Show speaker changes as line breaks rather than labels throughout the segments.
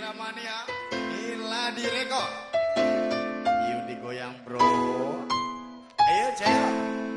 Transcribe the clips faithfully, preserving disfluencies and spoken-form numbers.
Mania, gila diri kok. Yuk digoyang bro. Ayo cewek.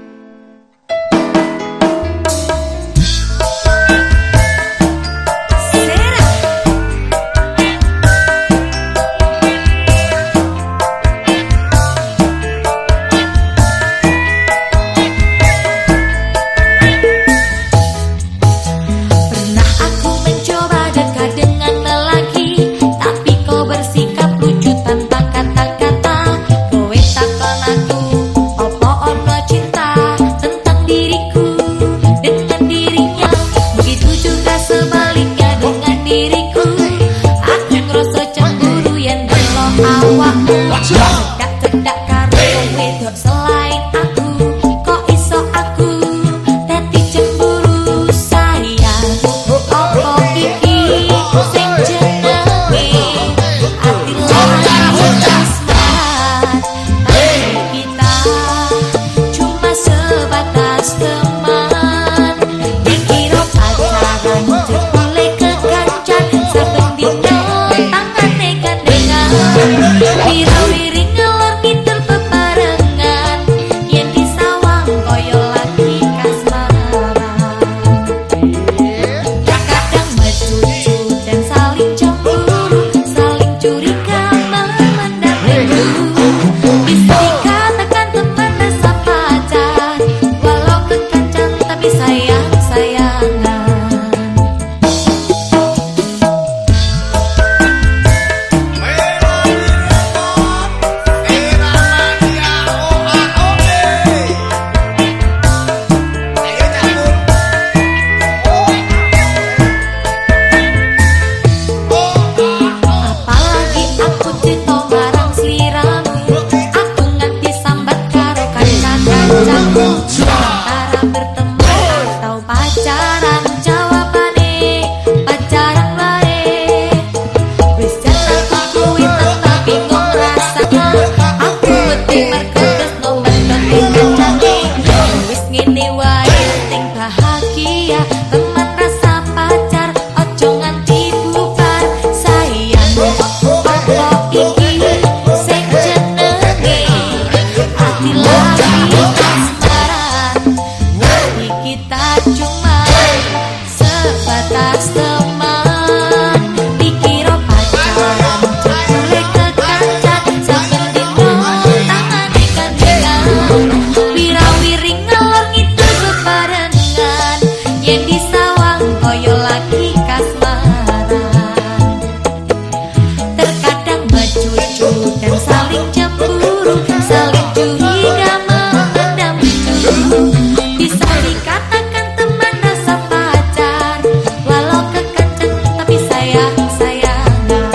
Tidak karo wedok selain aku, kok iso aku dadi cemburu sayang. Apa iki sing jenenge ati lali asmaran, tapi kita cuma sebatas teman. Dikira pacaran jebule kekancan, saben dino tangane gandengan. Wira-wiri ngelor ngidul bebarengan, yen di sawang koyo lagi kasmaran. Kadang mecucu dan saling cemburu, saling curiga memendam rindu. Bisa dikatakan teman rasa pacar, walau kekancan tapi sayang-sayangan. Antara berteman atau pacaran, jawabane pacaran wae. Wis jatah kuwi tetep bingung rasanya, aku wedi mergo tresno mendoti kancane. Wis ngene wae penting bahagia, teman rasa pacar ojo nganti bubar sayang. Apa iki sing jenenge ati lali kita cuma sebatas teman. Dikira pacaran jebule kekancan, saben dino tangane gandengan. Wira-wiri ngelor ngidul bebarengan, yen di sawang koyo lagi kasmaran. Terkadang mecucu dan saling cemburu, saling curiga memendam rindu. Bisa dikatakan teman rasa pacar, walau kekancan tapi sayang-sayangan.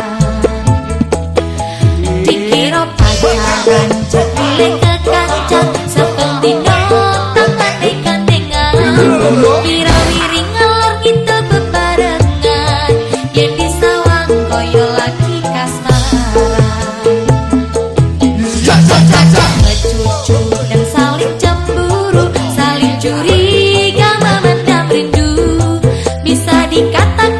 Dikira pacaran jebule kekancan, saben dino tangane gandengan. Wira-wiri ngelor ngidul bebarengan, yen di sawang koyo lagi kasmaran. Mecucu dan saling cemburu, saling curiga memendam rindu. Bisa dikatakan